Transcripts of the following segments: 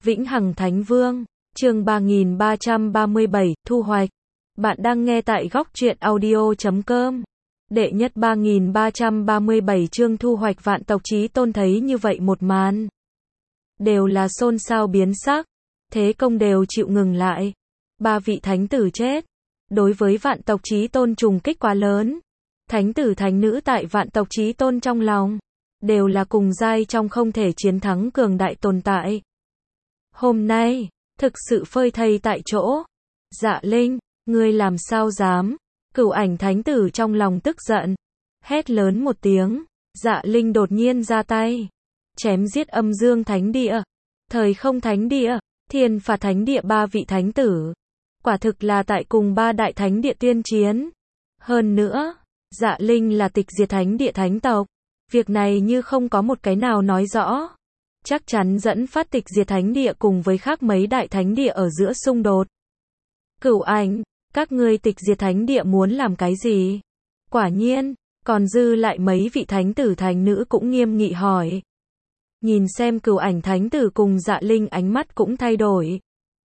Vĩnh Hằng Thánh Vương, chương 3337, thu hoạch. Bạn đang nghe tại góc truyện audio.com. Đệ nhất 3337 chương thu hoạch. Vạn tộc chí tôn thấy như vậy một màn, đều là xôn xao biến sắc, thế công đều chịu ngừng lại. Ba vị thánh tử chết, đối với vạn tộc chí tôn trùng kích quá lớn. Thánh tử thánh nữ tại vạn tộc chí tôn trong lòng, đều là cùng giai trong không thể chiến thắng cường đại tồn tại. Hôm nay, thực sự phơi thây tại chỗ. Dạ Linh, ngươi làm sao dám? Cửu Ảnh thánh tử trong lòng tức giận, hét lớn một tiếng. Dạ Linh đột nhiên ra tay, chém giết Âm Dương thánh địa, Thời Không thánh địa, Thiên Phạt thánh địa ba vị thánh tử. Quả thực là tại cùng ba đại thánh địa tuyên chiến. Hơn nữa, Dạ Linh là tịch diệt thánh địa thánh tộc. Việc này như không có một cái nào nói rõ, chắc chắn dẫn phát tịch diệt thánh địa cùng với khác mấy đại thánh địa ở giữa xung đột. Cửu Ảnh, các ngươi tịch diệt thánh địa muốn làm cái gì? Quả nhiên, còn dư lại mấy vị thánh tử thánh nữ cũng nghiêm nghị hỏi. Nhìn xem Cửu Ảnh thánh tử cùng Dạ Linh, ánh mắt cũng thay đổi,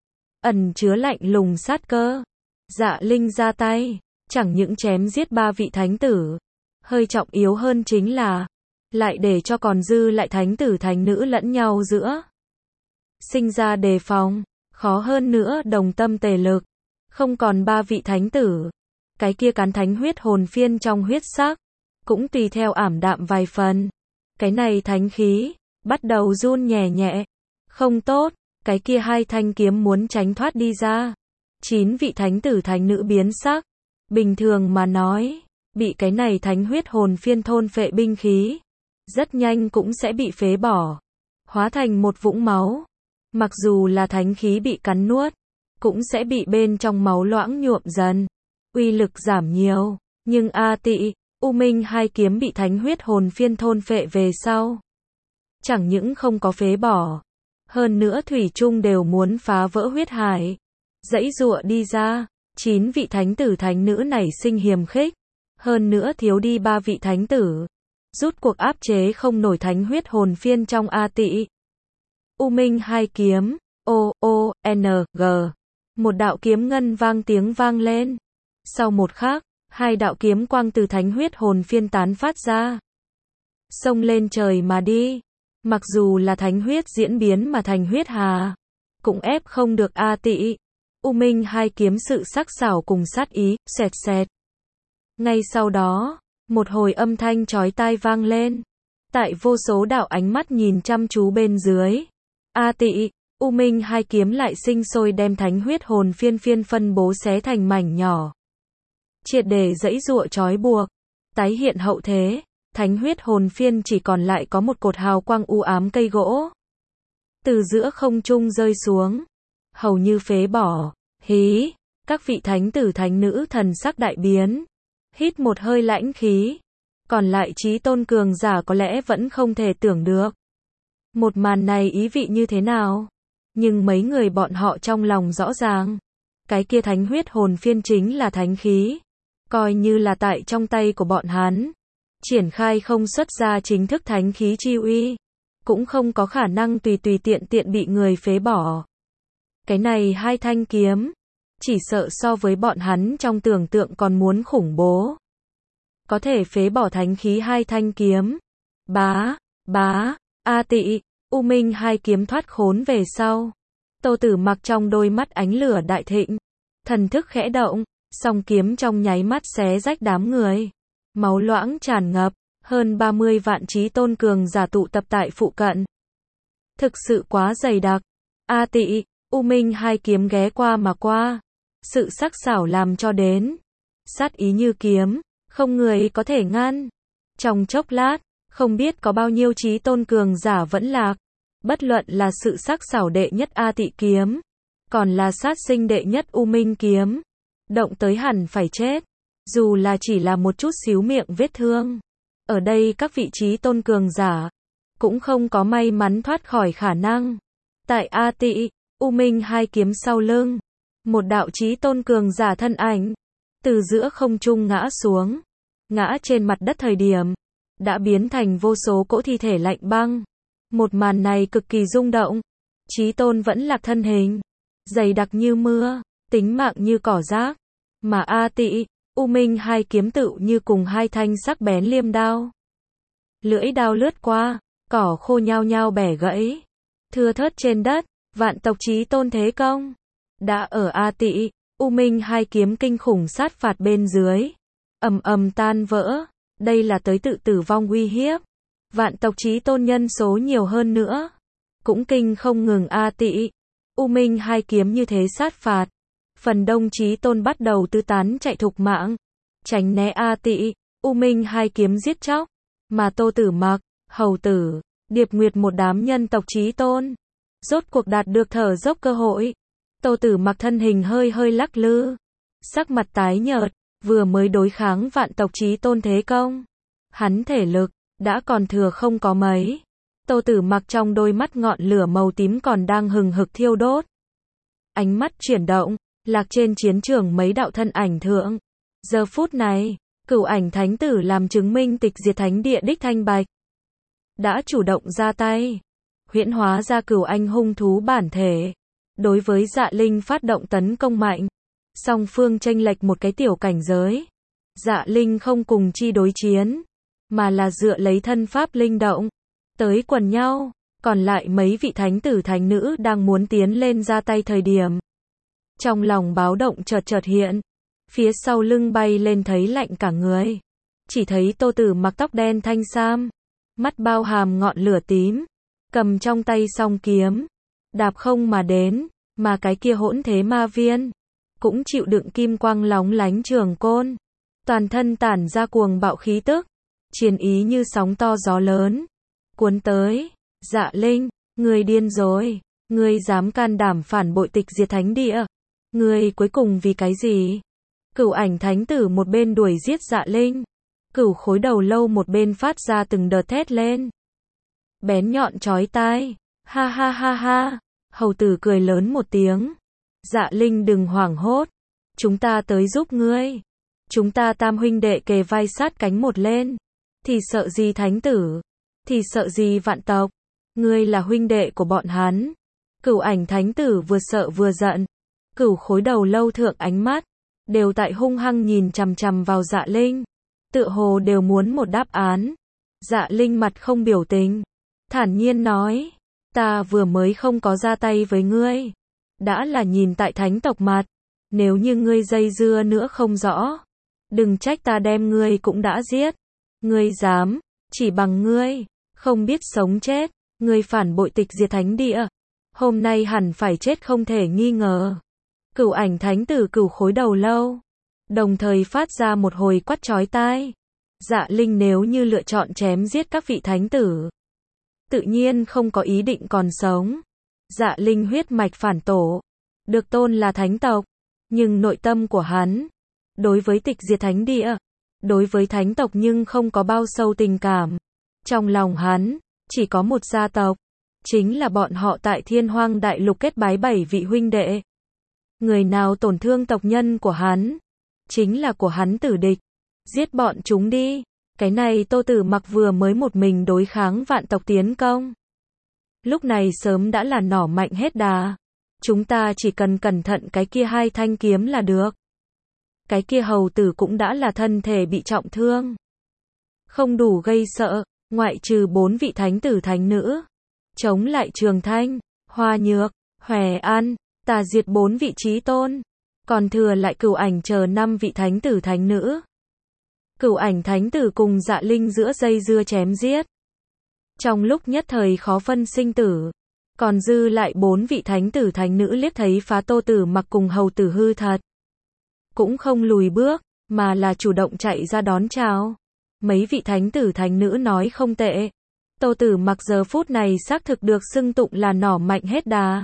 ẩn chứa lạnh lùng sát cơ. Dạ Linh ra tay, chẳng những chém giết ba vị thánh tử, hơi trọng yếu hơn chính là lại để cho còn dư lại thánh tử thánh nữ lẫn nhau giữa sinh ra đề phòng, khó hơn nữa đồng tâm tề lực. Không còn ba vị thánh tử, cái kia cán thánh huyết hồn phiên trong huyết sắc cũng tùy theo ảm đạm vài phần. Cái này thánh khí bắt đầu run nhẹ nhẹ. Không tốt, cái kia hai thanh kiếm muốn tránh thoát đi ra. 9 vị thánh tử thánh nữ biến sắc. Bình thường mà nói, bị cái này thánh huyết hồn phiên thôn phệ binh khí, rất nhanh cũng sẽ bị phế bỏ, hóa thành một vũng máu. Mặc dù là thánh khí bị cắn nuốt, cũng sẽ bị bên trong máu loãng nhuộm dần, uy lực giảm nhiều. Nhưng A Tị, U Minh hai kiếm bị thánh huyết hồn phiên thôn phệ về sau, chẳng những không có phế bỏ, hơn nữa thủy chung đều muốn phá vỡ huyết hải, giãy giụa đi ra. 9 vị thánh tử thánh nữ nảy sinh hiềm khích, hơn nữa thiếu đi 3 vị thánh tử, rút cuộc áp chế không nổi thánh huyết hồn phiên trong A Tị. U Minh hai kiếm, O-O-N-G. Một đạo kiếm ngân vang tiếng vang lên. Sau một khắc, hai đạo kiếm quang từ thánh huyết hồn phiên tán phát ra, xông lên trời mà đi. Mặc dù là thánh huyết diễn biến mà thành huyết hà, cũng ép không được A Tị. U Minh hai kiếm sự sắc sảo cùng sát ý, xẹt xẹt. Ngay sau đó, một hồi âm thanh chói tai vang lên. Tại vô số đạo ánh mắt nhìn chăm chú bên dưới, A Tị, U Minh hai kiếm lại sinh sôi đem thánh huyết hồn phiên phân bố xé thành mảnh nhỏ, triệt để giãy giụa trói buộc. Tái hiện hậu thế, thánh huyết hồn phiên chỉ còn lại có một cột hào quang u ám cây gỗ, từ giữa không trung rơi xuống, hầu như phế bỏ. Hí, các vị thánh tử thánh nữ thần sắc đại biến, hít một hơi lãnh khí. Còn lại chí tôn cường giả có lẽ vẫn không thể tưởng được một màn này ý vị như thế nào, nhưng mấy người bọn họ trong lòng rõ ràng, cái kia thánh huyết hồn phiên chính là thánh khí, coi như là tại trong tay của bọn hắn, triển khai không xuất ra chính thức thánh khí chi uy, cũng không có khả năng tùy tiện bị người phế bỏ. Cái này hai thanh kiếm, chỉ sợ so với bọn hắn trong tưởng tượng còn muốn khủng bố. Có thể phế bỏ thánh khí hai thanh kiếm. Bá, A Tị, U Minh hai kiếm thoát khốn về sau. Tô Tử Mặc trong đôi mắt ánh lửa đại thịnh, thần thức khẽ động, song kiếm trong nháy mắt xé rách đám người. Máu loãng tràn ngập, hơn 30 vạn chí tôn cường giả tụ tập tại phụ cận. Thực sự quá dày đặc. A Tị, U Minh hai kiếm ghé qua mà qua, sự sắc sảo làm cho đến sát ý như kiếm, không người có thể ngăn. Trong chốc lát, không biết có bao nhiêu chí tôn cường giả vẫn lạc. Bất luận là sự sắc sảo đệ nhất A Tị kiếm, còn là sát sinh đệ nhất U Minh kiếm, động tới hẳn phải chết. Dù là chỉ là một chút xíu miệng vết thương, ở đây các vị chí tôn cường giả cũng không có may mắn thoát khỏi khả năng. Tại A Tị, U Minh hai kiếm sau lưng, một đạo chí tôn cường giả thân ảnh từ giữa không trung ngã xuống, ngã trên mặt đất thời điểm đã biến thành vô số cỗ thi thể lạnh băng. Một màn này cực kỳ rung động, Chí Tôn vẫn lạc thân hình, dày đặc như mưa, tính mạng như cỏ rác, mà A Tị, U Minh hai kiếm tựu như cùng hai thanh sắc bén liêm đao. Lưỡi đao lướt qua, cỏ khô nhao nhao bẻ gãy, thưa thớt trên đất, vạn tộc Chí Tôn thế công. Đã ở A Tị, U Minh hai kiếm kinh khủng sát phạt bên dưới, ầm ầm tan vỡ, đây là tới tự tử vong uy hiếp. Vạn tộc Chí Tôn nhân số nhiều hơn nữa, cũng kinh không ngừng A Tị, U Minh hai kiếm như thế sát phạt. Phần đông Chí Tôn bắt đầu tứ tán chạy thục mạng, tránh né A Tị, U Minh hai kiếm giết chóc, mà Tô Tử Mặc, Hầu Tử, Điệp Nguyệt một đám nhân tộc Chí Tôn, rốt cuộc đạt được thở dốc cơ hội. Tô Tử Mặc thân hình hơi hơi lắc lư, sắc mặt tái nhợt, vừa mới đối kháng vạn tộc Chí Tôn thế công, hắn thể lực đã còn thừa không có mấy. Tô Tử Mặc trong đôi mắt ngọn lửa màu tím còn đang hừng hực thiêu đốt. Ánh mắt chuyển động, lạc trên chiến trường mấy đạo thân ảnh thượng. Giờ phút này, Cửu Ảnh Thánh Tử làm chứng minh tịch diệt thánh địa đích thanh bạch, đã chủ động ra tay, huyễn hóa ra cửu anh hung thú bản thể, đối với Dạ Linh phát động tấn công mạnh. Song phương chênh lệch một cái tiểu cảnh giới. Dạ Linh không cùng chi đối chiến, mà là dựa lấy thân pháp linh động, tới quần nhau, còn lại mấy vị thánh tử thánh nữ đang muốn tiến lên ra tay thời điểm. Trong lòng báo động chợt chợt hiện, phía sau lưng bay lên thấy lạnh cả người. Chỉ thấy Tô Tử Mặc tóc đen thanh sam, mắt bao hàm ngọn lửa tím, cầm trong tay song kiếm, đạp không mà đến, mà cái kia hỗn thế ma viên, cũng chịu đựng kim quang lóng lánh trường côn, toàn thân tản ra cuồng bạo khí tức, chiến ý như sóng to gió lớn, cuốn tới. Dạ Linh, ngươi điên rồi, ngươi dám can đảm phản bội tịch diệt thánh địa, ngươi cuối cùng vì cái gì? Cửu Ảnh Thánh Tử một bên đuổi giết Dạ Linh, Cửu Khối Đầu Lâu một bên phát ra từng đợt thét lên, bén nhọn chói tai, ha ha ha ha. Hầu Tử cười lớn một tiếng, Dạ Linh đừng hoảng hốt, chúng ta tới giúp ngươi, chúng ta tam huynh đệ kề vai sát cánh một lên, thì sợ gì thánh tử, thì sợ gì vạn tộc, ngươi là huynh đệ của bọn hắn. Cửu Ảnh Thánh Tử vừa sợ vừa giận, Cửu Khối Đầu Lâu thượng ánh mắt đều tại hung hăng nhìn chằm chằm vào Dạ Linh, tựa hồ đều muốn một đáp án. Dạ Linh mặt không biểu tình, thản nhiên nói, ta vừa mới không có ra tay với ngươi, đã là nhìn tại thánh tộc mặt, nếu như ngươi dây dưa nữa không rõ, đừng trách ta đem ngươi cũng đã giết. Ngươi dám, chỉ bằng ngươi, không biết sống chết, ngươi phản bội tịch diệt thánh địa, hôm nay hẳn phải chết không thể nghi ngờ. Cửu Ảnh Thánh Tử Cửu Khối Đầu Lâu đồng thời phát ra một hồi quát chói tai. Dạ Linh nếu như lựa chọn chém giết các vị thánh tử, tự nhiên không có ý định còn sống. Dạ Linh huyết mạch phản tổ, được tôn là thánh tộc, nhưng nội tâm của hắn, đối với tịch diệt thánh địa, đối với thánh tộc nhưng không có bao sâu tình cảm. Trong lòng hắn, chỉ có một gia tộc, chính là bọn họ tại Thiên Hoang Đại Lục kết bái 7 vị huynh đệ. Người nào tổn thương tộc nhân của hắn, chính là của hắn tử địch. Giết bọn chúng đi. Cái này Tô Tử Mặc vừa mới một mình đối kháng vạn tộc tiến công, lúc này sớm đã là nỏ mạnh hết đà. Chúng ta chỉ cần cẩn thận cái kia hai thanh kiếm là được. Cái kia hầu tử cũng đã là thân thể bị trọng thương, không đủ gây sợ, ngoại trừ 4 vị thánh tử thánh nữ, chống lại Trường Thanh, Hoa Nhược, Hòe An, Tà diệt 4 vị Chí Tôn, còn thừa lại Cửu Ảnh chờ 5 vị thánh tử thánh nữ. Cửu Ảnh Thánh Tử cùng Dạ Linh giữa dây dưa chém giết, trong lúc nhất thời khó phân sinh tử, còn dư lại 4 vị thánh tử thánh nữ liếc thấy phá Tô Tử Mặc cùng hầu tử hư thật, cũng không lùi bước, mà là chủ động chạy ra đón chào. Mấy vị thánh tử thánh nữ nói không tệ, Tô Tử Mặc giờ phút này xác thực được xưng tụng là nỏ mạnh hết đà.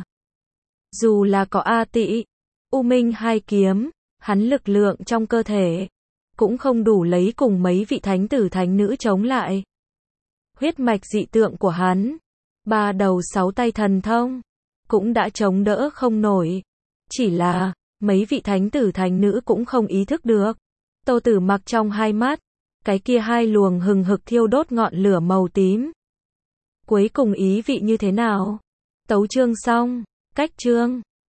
Dù là có A Tị, U Minh hai kiếm, hắn lực lượng trong cơ thể cũng không đủ lấy cùng mấy vị thánh tử thánh nữ chống lại. Huyết mạch dị tượng của hắn, 3 đầu 6 tay thần thông, cũng đã chống đỡ không nổi. Chỉ là, mấy vị thánh tử thánh nữ cũng không ý thức được. Tô Tử Mặc trong hai mắt, cái kia hai luồng hừng hực thiêu đốt ngọn lửa màu tím, cuối cùng ý vị như thế nào? Tấu chương xong. Cách chương.